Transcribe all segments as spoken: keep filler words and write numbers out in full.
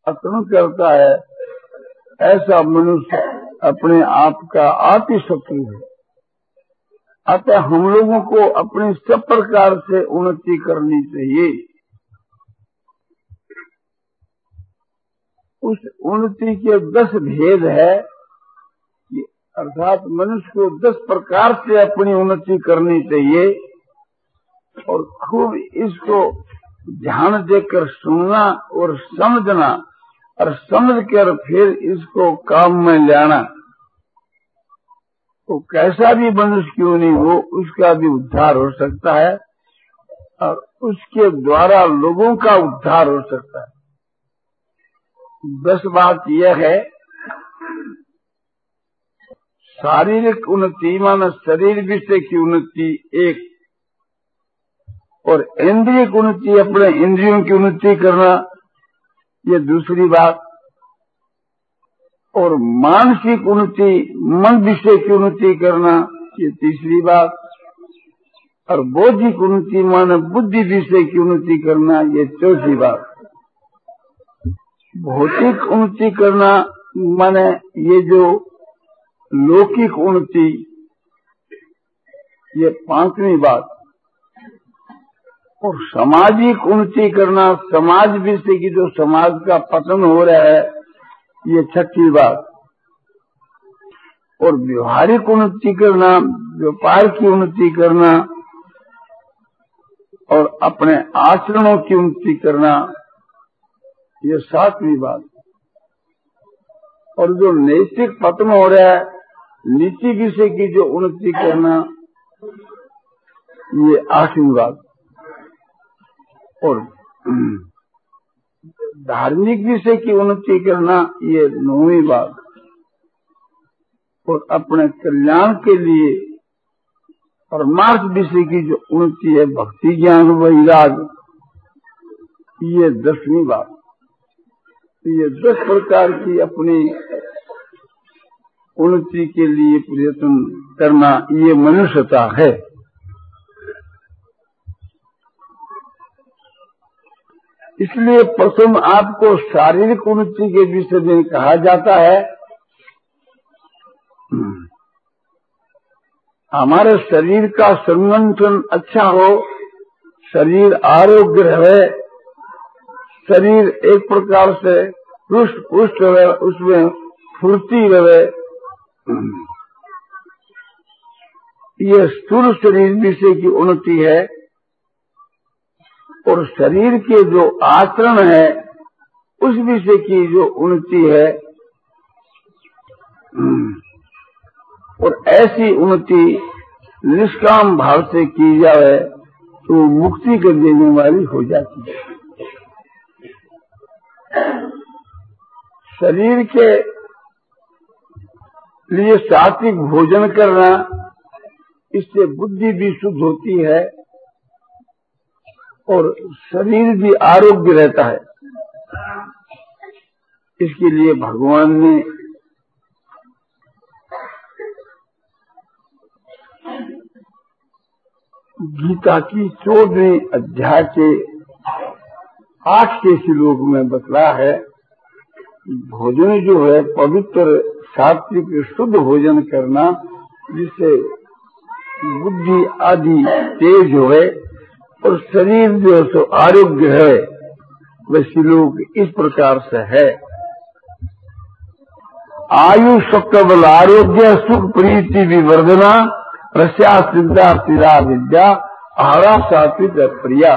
अतुल करता है, ऐसा मनुष्य अपने आप का आप ही शत्रु है। अतः हम लोगों को अपनी सब प्रकार से उन्नति करनी चाहिए। उस उन्नति के दस भेद है, अर्थात मनुष्य को दस प्रकार से अपनी उन्नति करनी चाहिए और खूब इसको ध्यान देकर सुनना और समझना और समझकर फिर इसको काम में लाना। तो कैसा भी मनुष्य क्यों नहीं हो, उसका भी उद्धार हो सकता है और उसके द्वारा लोगों का उद्धार हो सकता है। बस बात यह है, शारीरिक उन्नति माना शरीर विषय की उन्नति एक, और इंद्रिय उन्नति अपने इंद्रियों की उन्नति करना ये दूसरी बात, और मानसिक उन्नति मन विषय की उन्नति करना ये तीसरी बात, और बौद्धिक उन्नति माने बुद्धि विषय की उन्नति करना ये चौथी बात। भौतिक उन्नति करना माने ये जो लौकिक उन्नति ये पांचवी बात, और सामाजिक उन्नति करना समाज विषय की जो समाज का पतन हो रहा है ये छठी बात, और व्यवहारिक उन्नति करना व्यापार की उन्नति करना और अपने आचरणों की उन्नति करना ये सातवीं बात, और जो नैतिक पतन हो रहा है नीति विषय की जो उन्नति करना ये आठवीं बात, और धार्मिक विषय की उन्नति करना ये नौवीं बात, और अपने कल्याण के लिए परमार्थ विषय की जो उन्नति है भक्ति ज्ञान वैराग ये दसवीं बात। ये दस प्रकार की अपनी उन्नति के लिए प्रयत्न करना ये मनुष्यता है। इसलिए प्रथम आपको शारीरिक उन्नति के विषय में कहा जाता है। हमारे शरीर का संगठन अच्छा हो, शरीर आरोग्य रहे, शरीर एक प्रकार से पुष्ट पुष्ट रहे, उसमें फुर्ती रहे, ये स्थूल शरीर विषय की उन्नति है। और शरीर के जो आचरण है उस विषय की जो उन्नति है, और ऐसी उन्नति निष्काम भाव से की जाए तो मुक्ति कर देने वाली हो जाती है। शरीर के लिए सात्विक भोजन करना, इससे बुद्धि भी शुद्ध होती है और शरीर भी आरोग्य रहता है। इसके लिए भगवान ने गीता की चौदहवें अध्याय के आठ के श्लोक में बतला है, भोजन जो है पवित्र सात्विक शुद्ध भोजन करना, जिससे बुद्धि आदि तेज होए और शरीर जो है सो आरोग्य है। वह श्लोक इस प्रकार से है, आयु शक्ति बल आरोग्य सुख प्रीति विवर्धना रस्या सिद्धा स्थिरा विद्या आहारा सात्विक प्रिया।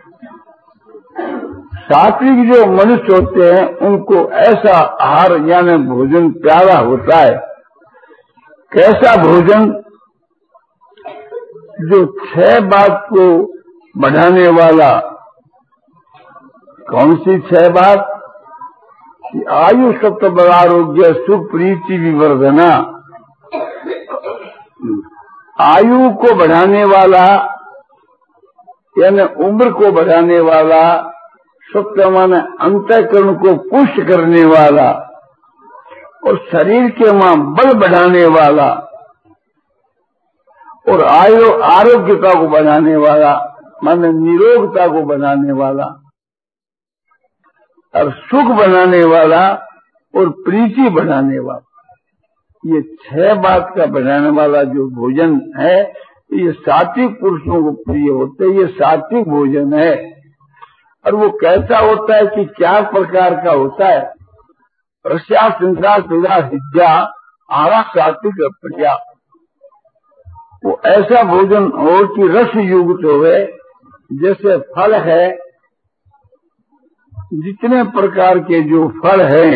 सात्विक जो मनुष्य होते हैं उनको ऐसा आहार यानी भोजन प्यारा होता है। कैसा भोजन? जो छह बात को बढ़ाने वाला। कौन सी छह बात? कि आयु सत्व बल आरोग्य सुख प्रीति विवर्धना। आयु को बढ़ाने वाला यानी उम्र को बढ़ाने वाला, सत्य माने अंतःकरण को पुष्ट करने वाला, और शरीर के मां बल बढ़ाने वाला, और आयु आरोग्यता को बढ़ाने वाला माने निरोगता को बढ़ाने वाला। और सुख बनाने वाला और प्रीति बढ़ाने वाला, ये छह बात का बनाने वाला जो भोजन है ये सात्विक पुरुषों को प्रिय होते हैं। ये सात्विक भोजन है। और वो कैसा होता है कि चार प्रकार का होता है। रस्या संसार सुधा विद्या आरा सात्विक प्रिया। वो ऐसा भोजन हो कि रस युक्त होवे। जैसे फल है, जितने प्रकार के जो फल हैं,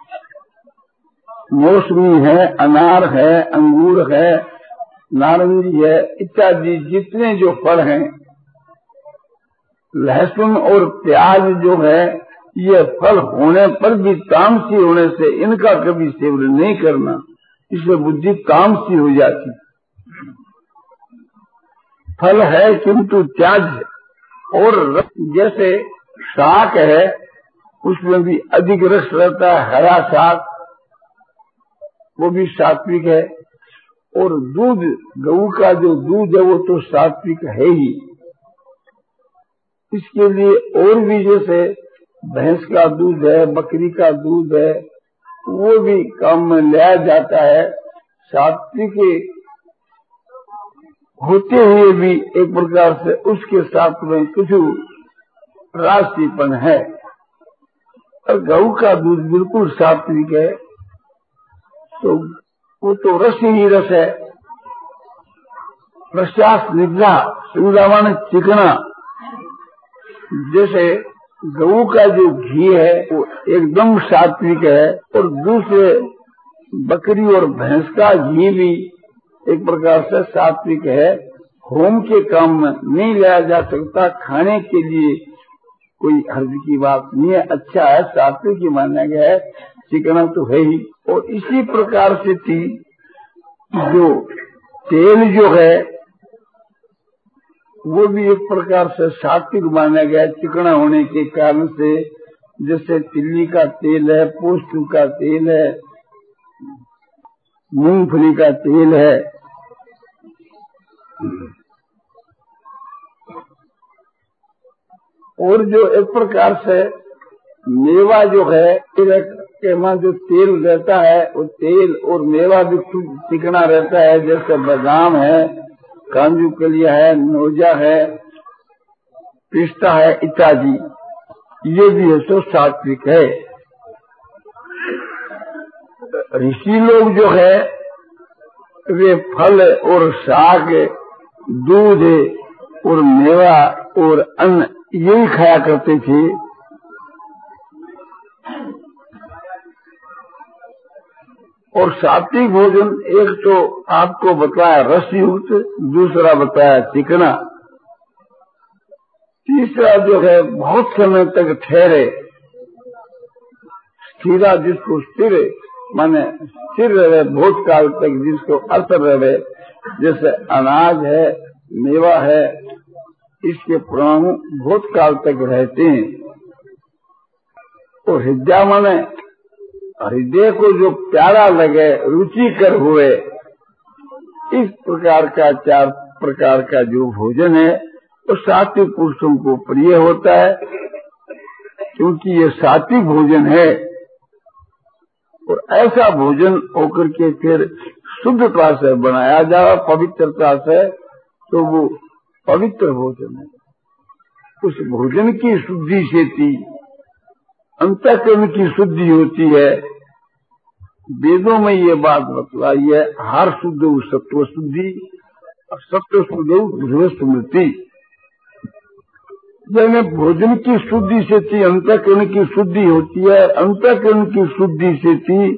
मौसमी है, अनार है, अंगूर है, नारंगी है इत्यादि जितने जो फल हैं, लहसुन और प्याज जो है, ये फल होने पर भी तामसी होने से इनका कभी सेवन नहीं करना, इससे बुद्धि तामसी हो जाती। फल है किंतु त्याज्य। और जैसे शाक है, उसमें भी अधिक रस रहता है, हरा शाक, वो भी सात्विक है। और दूध, गऊ का जो दूध है वो तो सात्विक है ही। इसके लिए और भी जैसे भैंस का दूध है, बकरी का दूध है, वो भी काम में लिया जाता है। सात्विक होते हुए भी एक प्रकार से उसके साथ में कुछ राशिपन है। और गऊ का दूध बिल्कुल सात्विक है, तो वो तो रस ही रस है। रस्यास निग्धा, सुविधा माने चिकना। जैसे गऊ का जो घी है वो एकदम सात्विक है, और दूसरे बकरी और भैंस का घी भी एक प्रकार से सात्विक है। होम के काम में नहीं लिया जा सकता, खाने के लिए कोई हर्ज की बात नहीं है, अच्छा है, सात्विक ही माना गया है, चिकना तो है ही। और इसी प्रकार से थी जो तेल जो है वो भी एक प्रकार से सात्विक माना गया है, चिकना होने के कारण से। जैसे तिल्ली का तेल है, पोस्तु का तेल है, मूंगफली का तेल है। और जो एक प्रकार से मेवा जो है, के वहाँ जो तेल रहता है वो तेल और मेवा भी चिकना रहता है। जैसे बादाम है, काजू कलिया है, नोजा है, पिस्ता है इत्यादि, ये भी है सो सात्विक है। ऋषि लोग जो है वे फल और साग, दूध और मेवा और अन्न यही खाया करते थे। और सात्विक भोजन एक तो आपको बताया रस युक्त, दूसरा बताया चिकना, तीसरा जो है बहुत समय तक ठहरे, स्थिरा, जिसको स्थिर माने स्थिर रहे बहुत काल तक, जिसको असर रहे। जैसे अनाज है, मेवा है, इसके परमाणु बहुत काल तक रहते हैं। और हृदय माने हृदय को जो प्यारा लगे, रुचिकर हुए, इस प्रकार का चार प्रकार का जो भोजन है वो सात्विक पुरुषों को प्रिय होता है, क्योंकि ये सात्विक भोजन है। और ऐसा भोजन होकर के फिर शुद्धता से बनाया जाए, पवित्रता से, तो वो पवित्र भोजन है। उस भोजन की शुद्धि से थी अंतःकरण की शुद्धि होती है। वेदों में ये बात बतलाई है, हर शुद्ध सत्व शुद्धि और सत्व शुद्ध स्मृति। यानी भोजन की शुद्धि से थी अंतःकरण की शुद्धि होती है, अंतःकरण की शुद्धि से थी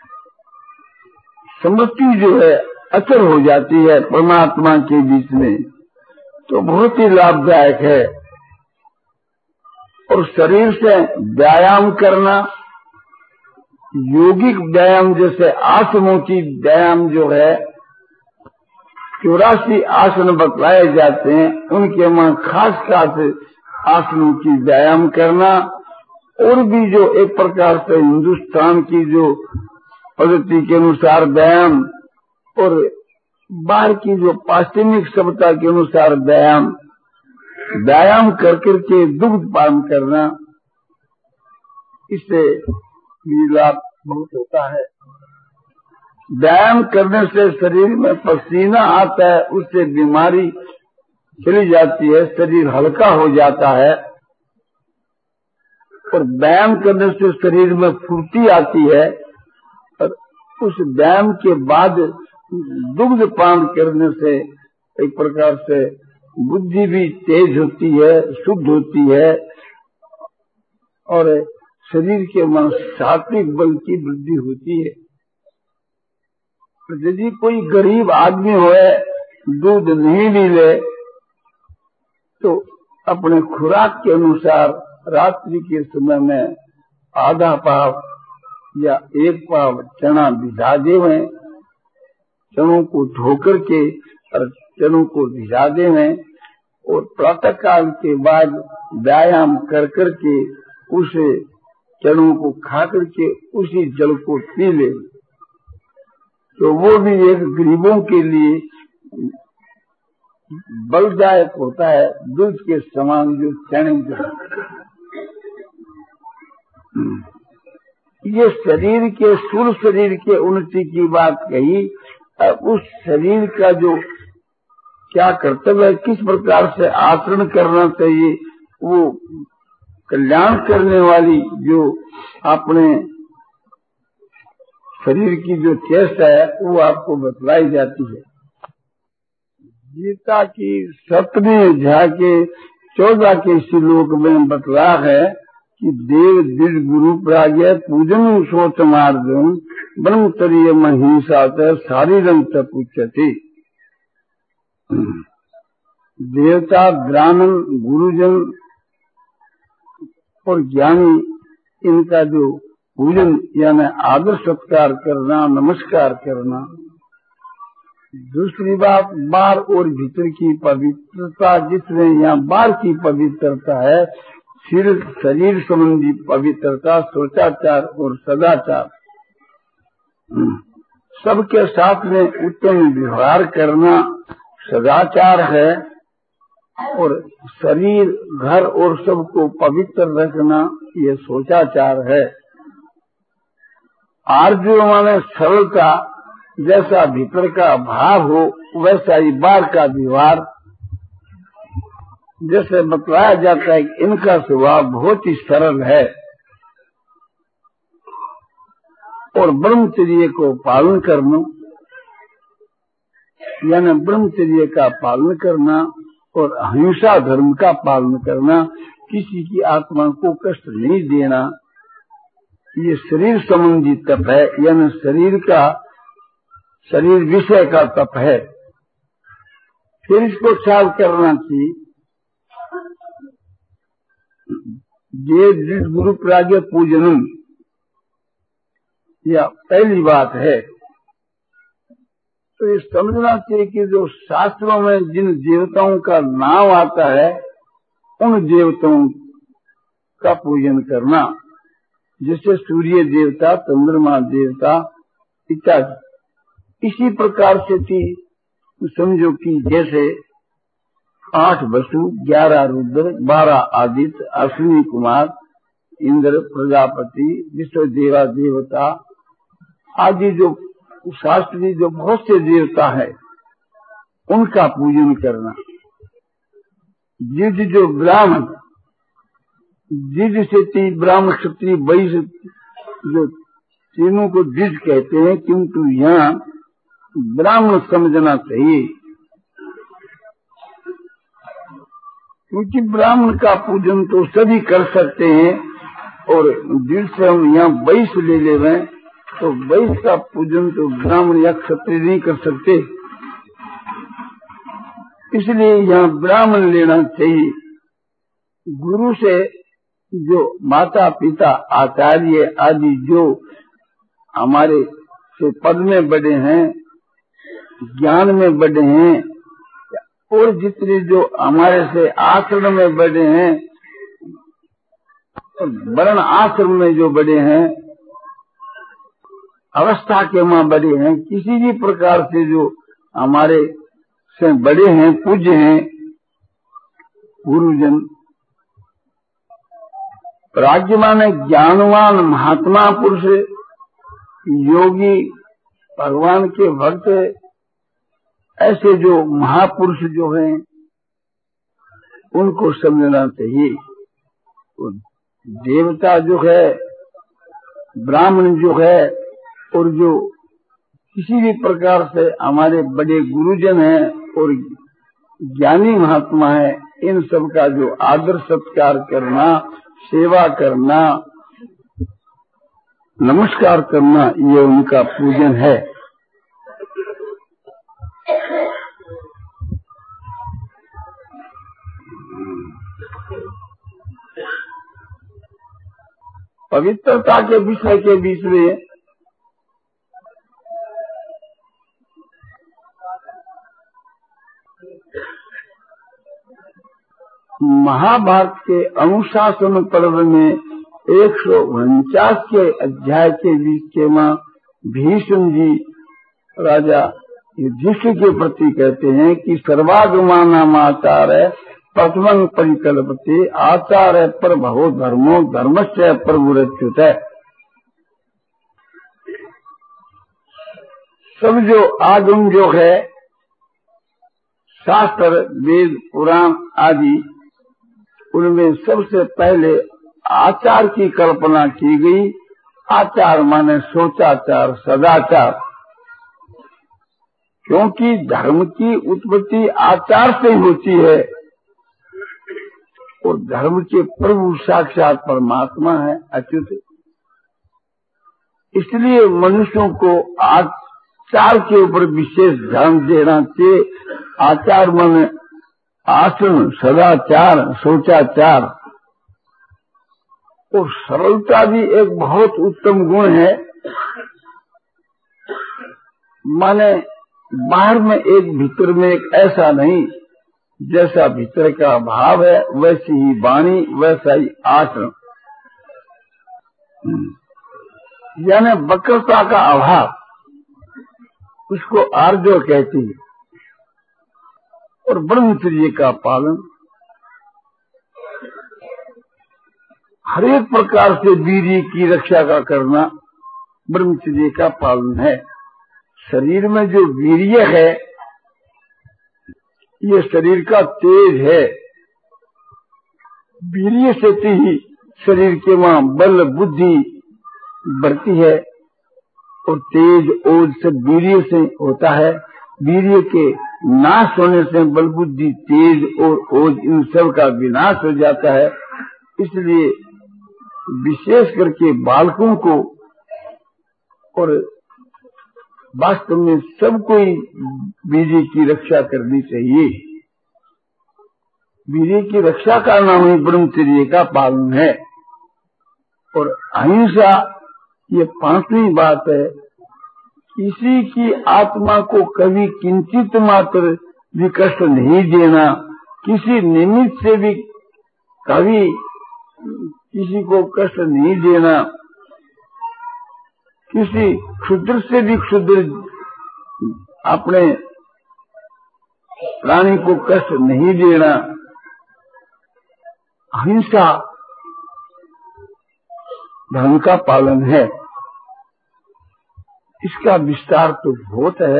स्मृति जो है अचर हो जाती है परमात्मा के बीच में, तो बहुत ही लाभदायक है। और शरीर से व्यायाम करना, योगिक व्यायाम, जैसे आसनों की व्यायाम जो है, चौरासी आसन बतलाए जाते हैं, उनके वहां खास खास आसनों की व्यायाम करना। और भी जो एक प्रकार से हिंदुस्तान की जो पद्धति के अनुसार व्यायाम, और बाहर की जो पाश्चिमिक सभ्यता के अनुसार व्यायाम, व्यायाम कर करके दुग्ध पान करना, इससे भी लाभ बहुत होता है। व्यायाम करने से शरीर में पसीना आता है, उससे बीमारी चली जाती है, शरीर हल्का हो जाता है। और व्यायाम करने से शरीर में फुर्ती आती है, और उस व्यायाम के बाद दुग्ध पान करने से एक प्रकार से बुद्धि भी तेज होती है, शुद्ध होती है, और शरीर के मन सात्विक बल की वृद्धि होती है। यदि कोई गरीब आदमी होए, दूध नहीं भी ले, तो अपने खुराक के अनुसार रात्रि के समय में आधा पाव या एक पाव चना भिजा देवें, चनों को धोकर के और चनों को भिजा देवें, और प्रातः काल के बाद व्यायाम कर कर के उसे चनों को खा करके उसी जल को पी ले, तो वो भी एक गरीबों के लिए बलदायक होता है, दूध के समान जो चने जो। ये शरीर के स्थूल शरीर के उन्नति की बात कही। अब उस शरीर का जो क्या कर्तव्य है, किस प्रकार से आचरण करना चाहिए, वो कल्याण करने वाली जो अपने शरीर की जो चेष्टा है वो आपको बतलाई जाती है। गीता की सप्तमी अध्याय के चौदह के श्लोक में बतला है कि देव दिव्य गुरु प्राज्ञ पूजन सोच मार्गम ब्रह्मचर्य महिषा शारीरम तपुच्यते। देवता, ब्राह्मण, गुरुजन और ज्ञानी, इनका जो पूजन यानी आदर सत्कार करना, नमस्कार करना। दूसरी बात, बाहर और भीतर की पवित्रता, जिसमें यहाँ बाहर की पवित्रता है, सिर्फ शरीर संबंधी पवित्रता, सोचाचार और सदाचार, सबके साथ में उत्तम व्यवहार करना सदाचार है, और शरीर, घर और सबको पवित्र रखना ये सोचाचार है। आर्जव माने सरलता, जैसा भीतर का भाव हो वैसा ही बाहर का व्यवहार। जैसे बतलाया जाता है कि इनका स्वभाव बहुत ही सरल है, और ब्रह्मचर्य को पालन करना यानी ब्रह्मचर्य का पालन करना और अहिंसा धर्म का पालन करना, किसी की आत्मा को कष्ट नहीं देना, ये शरीर संबंधी तप है, यानी शरीर का शरीर विषय का तप है। फिर इसको ख्याल करना चाहिए, ये गुरु प्राज्ञ पूजनम, यह पहली बात है। तो ये समझना चाहिए कि जो शास्त्रों में जिन देवताओं का नाम आता है, उन देवताओं का पूजन करना, जैसे सूर्य देवता, चंद्रमा देवता इत्यादि। इसी प्रकार से थी, समझो कि जैसे आठ वसु, ग्यारह रुद्र, बारह आदित्य, अश्विनी कुमार, इंद्र, प्रजापति, विश्व देवा देवता आदि जो शास्त्रीय जो बहुत से देवता है, उनका पूजन करना। जिज जो ब्राह्मण, जिज से तीन ब्राह्मण, क्षत्रिय, वैश्य, जो तीनों को जिज कहते हैं, किंतु यहाँ ब्राह्मण समझना चाहिए, क्योंकि ब्राह्मण का पूजन तो सभी कर सकते हैं, और जिस से हम यहाँ वैश्य ले ले रहे हैं, तो वैश्य का पूजन तो ब्राह्मण या क्षत्रिय नहीं कर सकते, इसलिए यहाँ ब्राह्मण लेना चाहिए। गुरु से जो माता पिता, आचार्य आदि जो हमारे से पद में बड़े हैं, ज्ञान में बड़े हैं, और जितने जो हमारे से आश्रम में बड़े हैं, वर्ण आश्रम में जो बड़े हैं, अवस्था के मां बड़े हैं, किसी भी प्रकार से जो हमारे से बड़े हैं, पूज्य हैं, गुरुजन, प्राज्ञ माने ज्ञानवान महात्मा पुरुष, योगी, भगवान के भक्त, ऐसे जो महापुरुष जो हैं उनको समझना चाहिए। तो देवता जो है, ब्राह्मण जो है, और जो किसी भी प्रकार से हमारे बड़े गुरुजन हैं और ज्ञानी महात्मा है, इन सब का जो आदर सत्कार करना, सेवा करना, नमस्कार करना, ये उनका पूजन है। पवित्रता के विषय के बीच में महाभारत के अनुशासन पर्व में एक सौ उनचास के अध्याय के बीच के मां भीष्म जी राजा युधिष्ठिर के प्रति कहते हैं कि सर्वागमानाम आचार्य प्रथमं परिकल्पते आचार्य पर भवो धर्मो धर्मस्य प्रभुरच्युत। सब जो आगम जो है, शास्त्र, वेद, पुराण आदि, उनमें सबसे पहले आचार की कल्पना की गई। आचार माने सोचाचार, सदाचार, क्योंकि धर्म की उत्पत्ति आचार से होती है और धर्म के प्रभु साक्षात परमात्मा है, अच्युत। इसलिए मनुष्यों को आचार के ऊपर विशेष ध्यान देना चाहिए। आचार माने आचरण, सदाचार, सोचाचार, और सरलता भी एक बहुत उत्तम गुण है। माने बाहर में एक, भीतर में एक, ऐसा नहीं। जैसा भीतर का भाव है वैसी ही वाणी, वैसा ही आचरण, यानी वक्रता का अभाव, उसको आर्जव कहती है। और ब्रह्मचर्य का पालन, हर एक प्रकार से वीर्य की रक्षा का करना ब्रह्मचर्य का पालन है। शरीर में जो वीर्य है, ये शरीर का तेज है। वीर्य से ही शरीर के वहां बल बुद्धि बढ़ती है, और तेज ओज सब वीर्य से होता है। वीर्य के नाश होने से बल बुद्धि तेज और ओज इन सब का विनाश हो जाता है। इसलिए विशेष करके बालकों को और वास्तव में सबको ही वीर्य की रक्षा करनी चाहिए। वीर्य की रक्षा का नाम ही ब्रह्मचर्य का पालन है। और अहिंसा ये पांचवी बात है। किसी की आत्मा को कभी किंचित मात्र भी कष्ट नहीं देना, किसी निमित्त से भी कभी किसी को कष्ट नहीं देना, किसी क्षुद्र से भी क्षुद्र अपने प्राणी को कष्ट नहीं देना। अहिंसा धर्म का पालन है। इसका विस्तार तो बहुत है।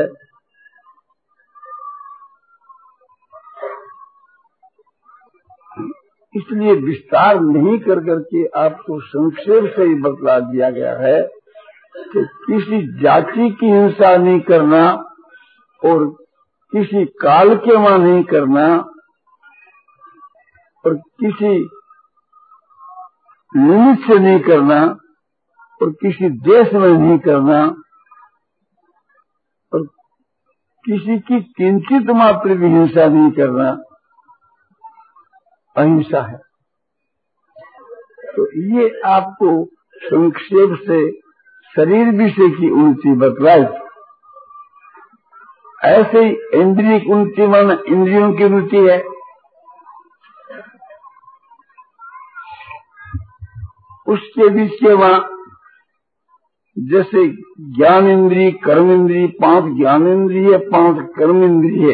इसलिए विस्तार नहीं कर करके आपको संक्षेप से ही बतला दिया गया है कि किसी जाति की हिंसा नहीं करना और किसी काल के वहां नहीं करना और किसी निमित्त से नहीं करना और किसी देश में नहीं करना और किसी की किंचित मात्र भी हिंसा नहीं करना, अहिंसा है। तो ये आपको संक्षेप से शरीर विषय की उन्नति बतलाई। ऐसे ही इंद्रिय की उन्नति माने इंद्रियों की उन्नति है। उसके बीच के वहां जैसे ज्ञान इंद्रिय, कर्म इंद्रिय, पांच ज्ञान इंद्रिय, पांच कर्म इंद्रिय।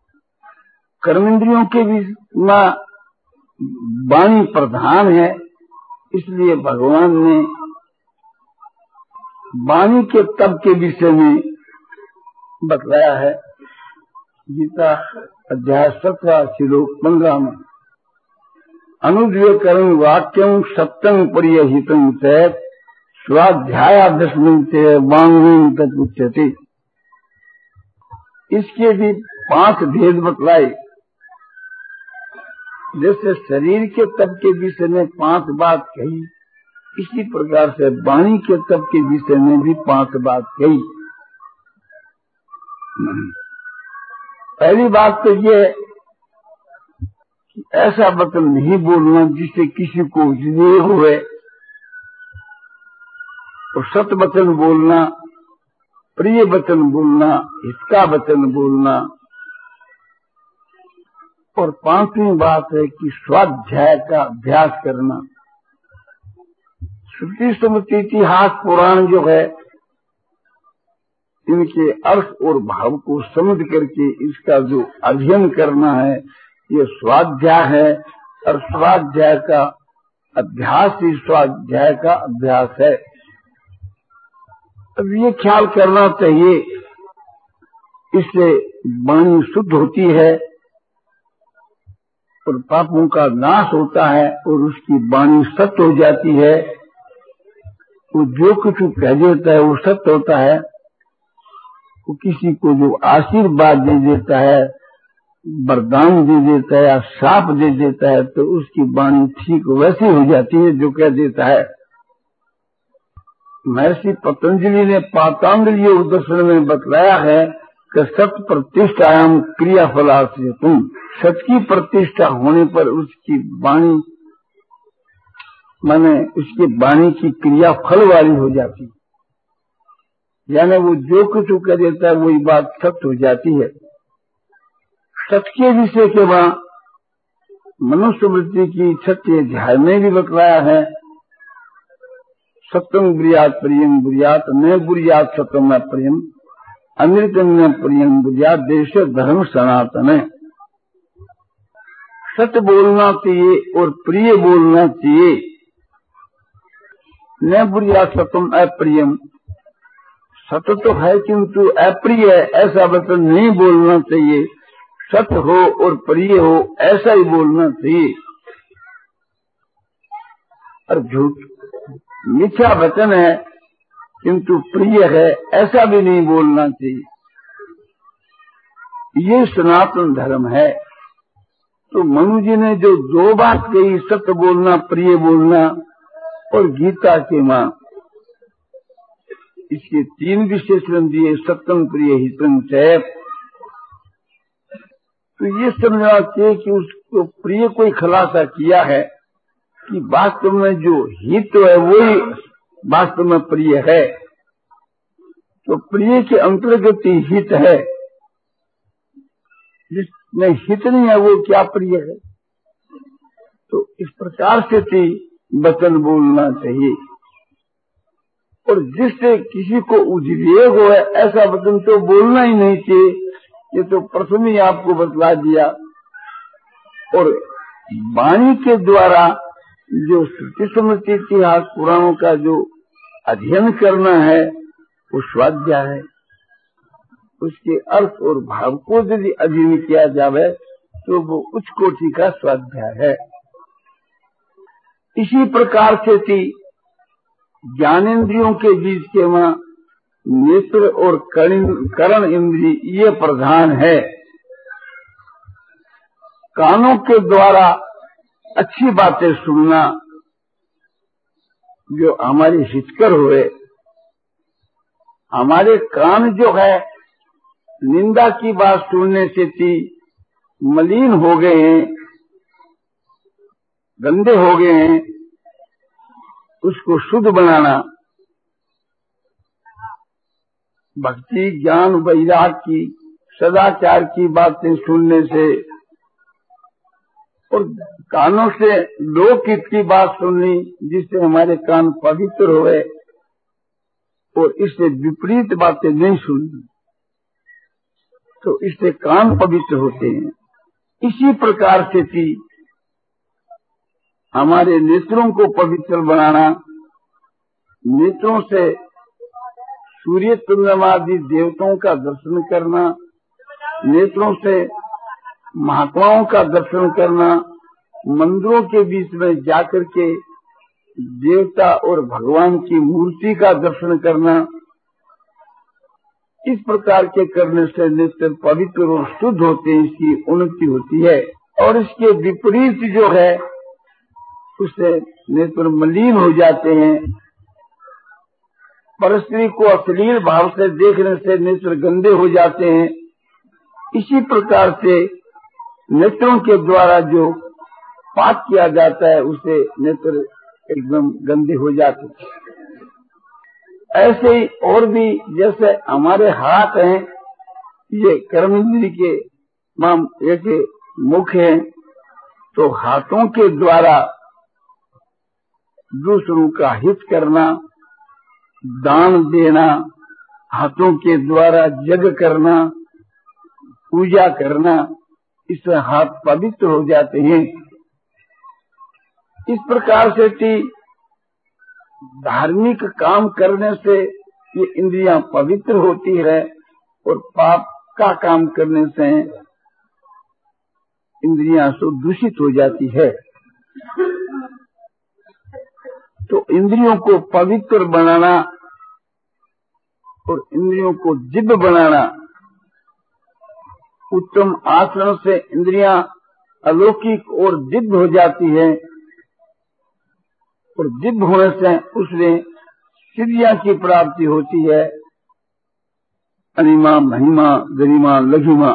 कर्म इंद्रियों के बीच में वाणी प्रधान है इसलिए भगवान ने वाणी के तप के विषय में बतलाया है। गीता अध्याय सत्रह श्लोक पंद्रह में अनुद्वेकरण वाक्यम सत्यं परिहितं चेत् स्वाध्यायाभ्यसनं च वाङ्मयं तदुच्यते। इसके भी पांच भेद बतलाए। जैसे शरीर के तप के विषय में पांच बात कही, इसी प्रकार से वाणी के तप के विषय में भी पांच बात कही। पहली बात तो ये कि ऐसा वचन नहीं बोलना जिससे किसी को विवेक हुए, और सत्य वचन बोलना, प्रिय वचन बोलना, हित का वचन बोलना। और पांचवी बात है कि स्वाध्याय का अभ्यास करना। श्रुति स्मृति इतिहास पुराण जो है, इनके अर्थ और भाव को समझ करके इसका जो अध्ययन करना है, ये स्वाध्याय है। और स्वाध्याय का अभ्यास ही स्वाध्याय का अभ्यास है। अब ये ख्याल करना चाहिए, इससे वाणी शुद्ध होती है और पापों का नाश होता है और उसकी वाणी सत्य हो जाती है। वो जो कुछ कह देता है वो सत्य होता है। वो किसी को जो आशीर्वाद दे देता है, वरदान दे देता है या शाप दे देता है, तो उसकी वाणी ठीक वैसी हो जाती है जो कह देता है। महर्षि पतंजलि ने पातंजलि योग दर्शन में बतलाया है कि सत प्रतिष्ठायाम क्रिया फलास्य तुम, सत की प्रतिष्ठा होने पर उसकी वाणी माने उसकी वाणी की क्रिया फल वाली हो जाती है। यानी वो जो कुछ कह देता है वही बात सत्य हो जाती है। सत्य के विषय के वहां मनुष्य वृत्ति की छठे अध्याय में भी बतलाया है। सत्यम बुरियात प्रियम बुरियात न बुरियात सत्यम न प्रियम अमृतम न प्रियम बुरियात देश धर्म सनातन। सत्य बोलना चाहिए और प्रिय बोलना चाहिए। न बुरियात सत्यम अप्रियम, सत्य तो है किंतु अप्रिय है ऐसा वचन नहीं बोलना चाहिए। सत्य हो और प्रिय हो ऐसा ही बोलना चाहिए। और झूठ मिथ्या वचन है किंतु प्रिय है ऐसा भी नहीं बोलना चाहिए। ये सनातन धर्म है। तो मनु जी ने जो दो बात कही, सत्य बोलना, प्रिय बोलना, और गीता के मां इसके तीन विशेषण दिए, सत्यम प्रिय हितम चैव। तो ये समझना चाहिए कि उसको प्रिय कोई खुलासा किया है कि वास्तव में जो हित है वही वास्तव में प्रिय है। तो प्रिय के अंतर्गत ही हित है, जिसमें हित नहीं है वो क्या प्रिय है। तो इस प्रकार से ही वचन बोलना चाहिए। और जिससे किसी को उद्वेग हो ऐसा वचन तो बोलना ही नहीं चाहिए। ये तो प्रथम ही आपको बतला दिया। और वाणी के द्वारा जो श्रुति स्मृति इतिहास पुराणों का जो अध्ययन करना है वो स्वाध्याय है। उसके अर्थ और भाव को यदि अध्ययन किया जाए तो वो उच्च कोटि का स्वाध्याय है। इसी प्रकार से थी ज्ञानेन्द्रियों के बीच के वहां नेत्र और कर्ण इंद्रिय ये प्रधान है। कानों के द्वारा अच्छी बातें सुनना जो हमारी हितकर हुए। हमारे कान जो है निंदा की बात सुनने से थी मलिन हो गए हैं, गंदे हो गए हैं। उसको शुद्ध बनाना भक्ति ज्ञान वैराग की सदाचार की बातें सुनने से, और कानों से लोकहित की बात सुननी जिससे हमारे कान पवित्र हुए, और इससे विपरीत बातें नहीं सुननी तो इससे कान पवित्र होते हैं। इसी प्रकार से थी हमारे नेत्रों को पवित्र बनाना, नेत्रों से सूर्य चंद्रमा आदि देवताओं का दर्शन करना, नेत्रों से महात्माओं का दर्शन करना, मंदिरों के बीच में जाकर के देवता और भगवान की मूर्ति का दर्शन करना, इस प्रकार के करने से नेत्र पवित्र और शुद्ध होते हैं, इसकी उन्नति होती है। और इसके विपरीत जो है उससे नेत्र मलिन हो जाते हैं। परस्त्री को अश्लील भाव से देखने से नेत्र गंदे हो जाते हैं। इसी प्रकार से नेत्रों के द्वारा जो पाप किया जाता है उसे नेत्र एकदम गंदे हो जाते हैं। ऐसे ही और भी, जैसे हमारे हाथ हैं, ये कर्म इंद्रिय के माम एक मुख हैं, तो हाथों के द्वारा दूसरों का हित करना, दान देना, हाथों के द्वारा यज्ञ करना, पूजा करना, इससे हाथ पवित्र हो जाते हैं। इस प्रकार से कि धार्मिक काम करने से ये इंद्रियां पवित्र होती है और पाप का काम करने से इंद्रियां सो दूषित हो जाती है। तो इंद्रियों को पवित्र बनाना और इंद्रियों को दिव्य बनाना, उत्तम आचरण से इंद्रियां अलौकिक और दिव्य हो जाती है और दिव्य होने से उसमें सिद्धियां की प्राप्ति होती है, अनिमा, महिमा, गरिमा, लघिमा।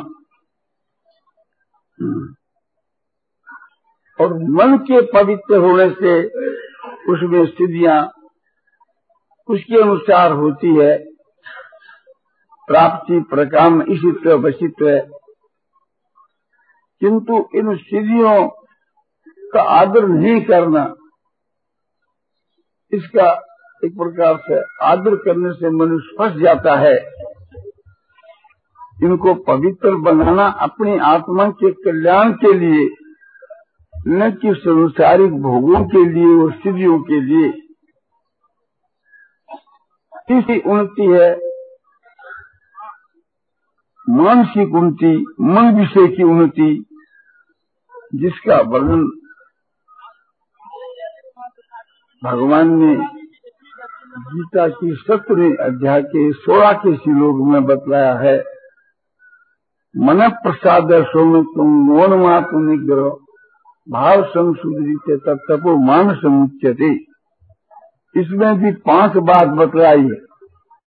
और मन के पवित्र होने से उसमें सिद्धियां उसके अनुसार होती है, प्राप्ति, प्रकाम, इशित्व, वशित्व। किंतु इन सिद्धियों का आदर नहीं करना, इसका एक प्रकार से आदर करने से मनुष्य फंस जाता है। इनको पवित्र बनाना अपनी आत्मा के कल्याण के लिए, न कि संसारिक भोगों के लिए और सिद्धियों के लिए। तीसरी उन्नति है मानसिक उन्नति, मन विषय की उन्नति, जिसका वर्णन भगवान ने गीता की सत्रहवें अध्याय के सोलह के श्लोक में बतलाया है। मन प्रसाद सोमत्वं मौनमात्म निग्रह भाव संशुद्धिते तत्तपो मान समुच्यते। इसमें भी पांच बात बतलाई है।